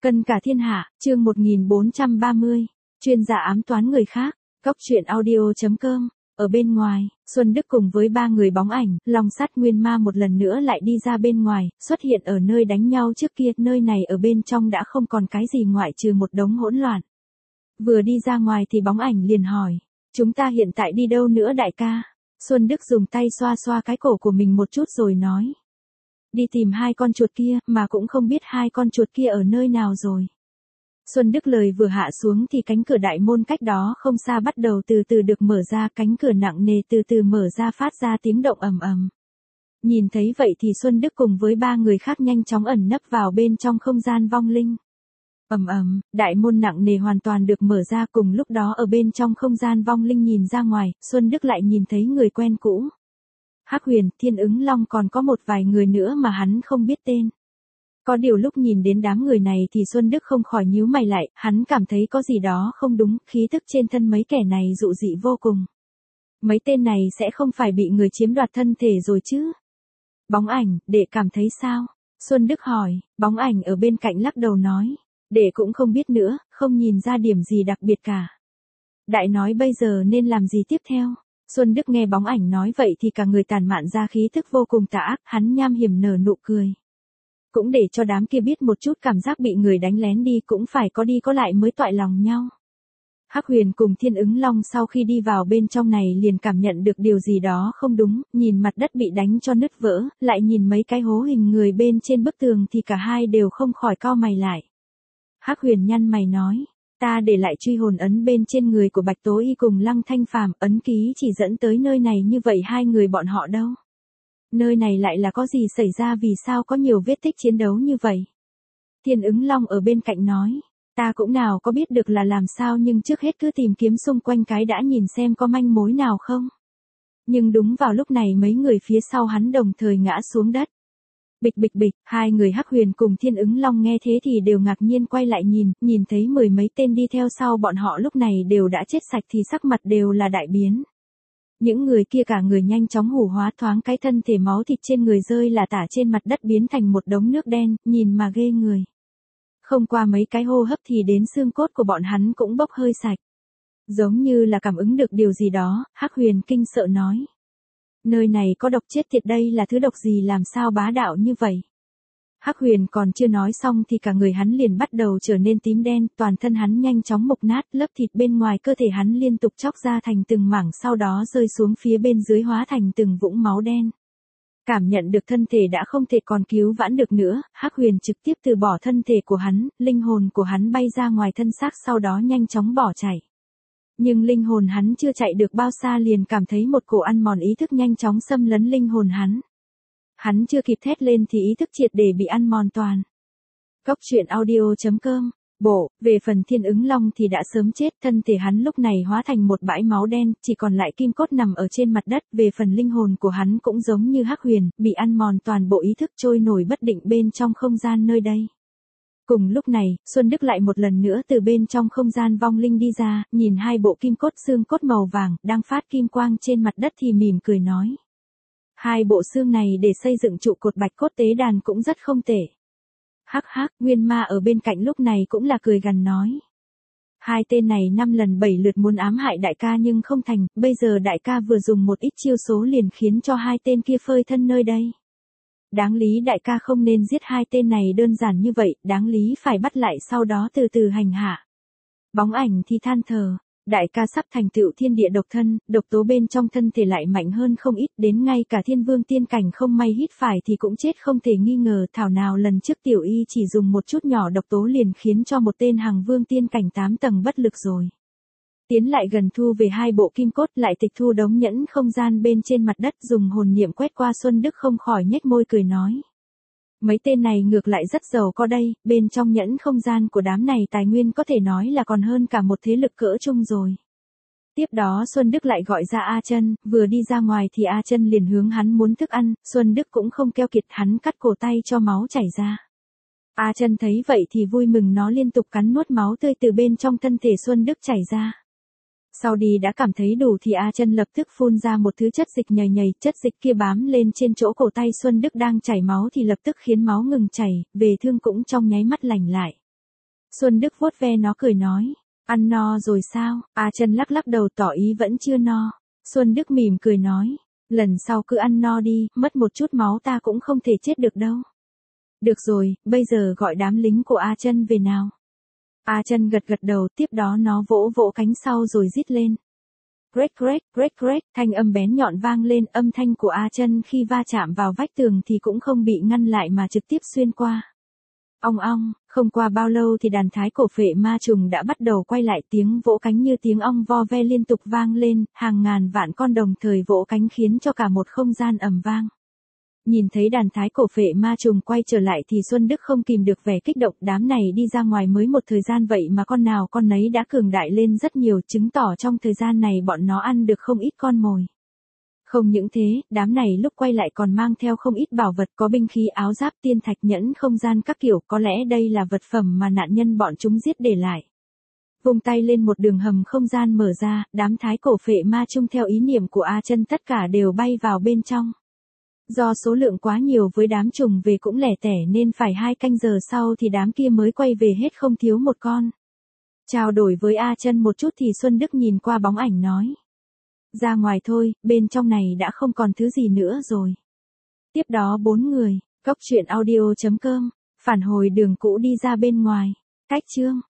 Cân cả thiên hạ, chương 1430, chuyên gia ám toán người khác, góc truyện audio.com. Ở bên ngoài, Xuân Đức cùng với ba người bóng ảnh, Long Sắt Nguyên Ma một lần nữa lại đi ra bên ngoài, xuất hiện ở nơi đánh nhau trước kia, nơi này ở bên trong đã không còn cái gì ngoại trừ một đống hỗn loạn. Vừa đi ra ngoài thì bóng ảnh liền hỏi, chúng ta hiện tại đi đâu nữa đại ca? Xuân Đức dùng tay xoa xoa cái cổ của mình một chút rồi nói. Đi tìm hai con chuột kia, mà cũng không biết hai con chuột kia ở nơi nào rồi. Xuân Đức lời vừa hạ xuống thì cánh cửa đại môn cách đó không xa bắt đầu từ từ được mở ra, cánh cửa nặng nề từ từ mở ra phát ra tiếng động ầm ầm. Nhìn thấy vậy thì Xuân Đức cùng với ba người khác nhanh chóng ẩn nấp vào bên trong không gian vong linh. Ầm ầm, đại môn nặng nề hoàn toàn được mở ra, cùng lúc đó ở bên trong không gian vong linh nhìn ra ngoài, Xuân Đức lại nhìn thấy người quen cũ. Hắc Huyền, Thiên Ứng Long còn có một vài người nữa mà hắn không biết tên. Có điều lúc nhìn đến đám người này thì Xuân Đức không khỏi nhíu mày lại, hắn cảm thấy có gì đó không đúng, khí tức trên thân mấy kẻ này dụ dị vô cùng. Mấy tên này sẽ không phải bị người chiếm đoạt thân thể rồi chứ? Bóng ảnh, đệ cảm thấy sao? Xuân Đức hỏi, bóng ảnh ở bên cạnh lắc đầu nói, đệ cũng không biết nữa, không nhìn ra điểm gì đặc biệt cả. Đại nói bây giờ nên làm gì tiếp theo? Xuân Đức nghe bóng ảnh nói vậy thì cả người tàn mạn ra khí tức vô cùng tà ác, hắn nham hiểm nở nụ cười. Cũng để cho đám kia biết một chút cảm giác bị người đánh lén đi, cũng phải có đi có lại mới toại lòng nhau. Hắc Huyền cùng Thiên Ứng Long sau khi đi vào bên trong này liền cảm nhận được điều gì đó không đúng, nhìn mặt đất bị đánh cho nứt vỡ, lại nhìn mấy cái hố hình người bên trên bức tường thì cả hai đều không khỏi cau mày lại. Hắc Huyền nhăn mày nói, ta để lại truy hồn ấn bên trên người của Bạch Tố Y cùng Lăng Thanh Phàm, ấn ký chỉ dẫn tới nơi này, như vậy hai người bọn họ đâu? Nơi này lại là có gì xảy ra, vì sao có nhiều vết tích chiến đấu như vậy? Thiên Ứng Long ở bên cạnh nói, ta cũng nào có biết được là làm sao, nhưng trước hết cứ tìm kiếm xung quanh cái đã, nhìn xem có manh mối nào không. Nhưng đúng vào lúc này mấy người phía sau hắn đồng thời ngã xuống đất. Bịch bịch bịch, hai người Hắc Huyền cùng Thiên Ứng Long nghe thế thì đều ngạc nhiên quay lại nhìn thấy mười mấy tên đi theo sau bọn họ lúc này đều đã chết sạch thì sắc mặt đều là đại biến. Những người kia cả người nhanh chóng hủ hóa, thoáng cái thân thể máu thịt trên người rơi là tả trên mặt đất biến thành một đống nước đen, nhìn mà ghê người. Không qua mấy cái hô hấp thì đến xương cốt của bọn hắn cũng bốc hơi sạch. Giống như là cảm ứng được điều gì đó, Hắc Huyền kinh sợ nói. Nơi này có độc chết tiệt, đây là thứ độc gì làm sao bá đạo như vậy? Hắc Huyền còn chưa nói xong thì cả người hắn liền bắt đầu trở nên tím đen, toàn thân hắn nhanh chóng mục nát, lớp thịt bên ngoài cơ thể hắn liên tục chóc ra thành từng mảng, sau đó rơi xuống phía bên dưới hóa thành từng vũng máu đen. Cảm nhận được thân thể đã không thể còn cứu vãn được nữa, Hắc Huyền trực tiếp từ bỏ thân thể của hắn, linh hồn của hắn bay ra ngoài thân xác, sau đó nhanh chóng bỏ chạy. Nhưng linh hồn hắn chưa chạy được bao xa liền cảm thấy một cổ ăn mòn ý thức nhanh chóng xâm lấn linh hồn hắn. Hắn chưa kịp thét lên thì ý thức triệt để bị ăn mòn toàn. Góc truyện audio.com. Bộ, về phần Thiên Ứng Long thì đã sớm chết, thân thể hắn lúc này hóa thành một bãi máu đen, chỉ còn lại kim cốt nằm ở trên mặt đất, về phần linh hồn của hắn cũng giống như Hắc Huyền, bị ăn mòn toàn bộ ý thức, trôi nổi bất định bên trong không gian nơi đây. Cùng lúc này, Xuân Đức lại một lần nữa từ bên trong không gian vong linh đi ra, nhìn hai bộ kim cốt xương cốt màu vàng, đang phát kim quang trên mặt đất thì mỉm cười nói. Hai bộ xương này để xây dựng trụ cột bạch cốt tế đàn cũng rất không tệ. Hắc hắc, Nguyên Ma ở bên cạnh lúc này cũng là cười gằn nói. Hai tên này 5 lần 7 lượt muốn ám hại đại ca nhưng không thành, bây giờ đại ca vừa dùng một ít chiêu số liền khiến cho hai tên kia phơi thân nơi đây. Đáng lý đại ca không nên giết hai tên này đơn giản như vậy, đáng lý phải bắt lại sau đó từ từ hành hạ. Bóng ảnh thì than thở. Đại ca sắp thành tựu thiên địa độc thân, độc tố bên trong thân thể lại mạnh hơn không ít, đến ngay cả thiên vương tiên cảnh không may hít phải thì cũng chết không thể nghi ngờ, thảo nào lần trước tiểu y chỉ dùng một chút nhỏ độc tố liền khiến cho một tên hàng vương tiên cảnh 8 tầng bất lực rồi. Tiến lại gần thu về hai bộ kim cốt, lại tịch thu đống nhẫn không gian bên trên mặt đất, dùng hồn niệm quét qua, Xuân Đức không khỏi nhếch môi cười nói. Mấy tên này ngược lại rất giàu có đây, bên trong nhẫn không gian của đám này tài nguyên có thể nói là còn hơn cả một thế lực cỡ chung rồi. Tiếp đó Xuân Đức lại gọi ra A Chân, vừa đi ra ngoài thì A Chân liền hướng hắn muốn thức ăn, Xuân Đức cũng không keo kiệt, hắn cắt cổ tay cho máu chảy ra. A Chân thấy vậy thì vui mừng, nó liên tục cắn nuốt máu tươi từ bên trong thân thể Xuân Đức chảy ra. Sau đi đã cảm thấy đủ thì A Chân lập tức phun ra một thứ chất dịch nhầy nhầy, chất dịch kia bám lên trên chỗ cổ tay Xuân Đức đang chảy máu thì lập tức khiến máu ngừng chảy, về thương cũng trong nháy mắt lành lại. Xuân Đức vuốt ve nó cười nói, ăn no rồi sao? A Chân lắc lắc đầu tỏ ý vẫn chưa no. Xuân Đức mỉm cười nói, lần sau cứ ăn no đi, mất một chút máu ta cũng không thể chết được đâu. Được rồi, bây giờ gọi đám lính của A Chân về nào. A Chân gật gật đầu, tiếp đó nó vỗ vỗ cánh sau rồi rít lên. Grét grét, grét grét, thanh âm bén nhọn vang lên, âm thanh của A Chân khi va chạm vào vách tường thì cũng không bị ngăn lại mà trực tiếp xuyên qua. Ong ong, không qua bao lâu thì đàn thái cổ phệ ma trùng đã bắt đầu quay lại, tiếng vỗ cánh như tiếng ong vo ve liên tục vang lên, hàng ngàn vạn con đồng thời vỗ cánh khiến cho cả một không gian ầm vang. Nhìn thấy đàn thái cổ phệ ma trùng quay trở lại thì Xuân Đức không kìm được vẻ kích động, đám này đi ra ngoài mới một thời gian vậy mà con nào con nấy đã cường đại lên rất nhiều, chứng tỏ trong thời gian này bọn nó ăn được không ít con mồi. Không những thế, đám này lúc quay lại còn mang theo không ít bảo vật, có binh khí, áo giáp, tiên thạch, nhẫn không gian các kiểu, có lẽ đây là vật phẩm mà nạn nhân bọn chúng giết để lại. Vung tay lên một đường hầm không gian mở ra, đám thái cổ phệ ma chung theo ý niệm của A Chân tất cả đều bay vào bên trong. Do số lượng quá nhiều với đám trùng về cũng lẻ tẻ nên phải 2 canh giờ sau thì đám kia mới quay về hết không thiếu một con. Trao đổi với A Chân một chút thì Xuân Đức nhìn qua bóng ảnh nói. Ra ngoài thôi, bên trong này đã không còn thứ gì nữa rồi. Tiếp đó 4 người, góc truyện audio.com, phản hồi đường cũ đi ra bên ngoài. Cách chương.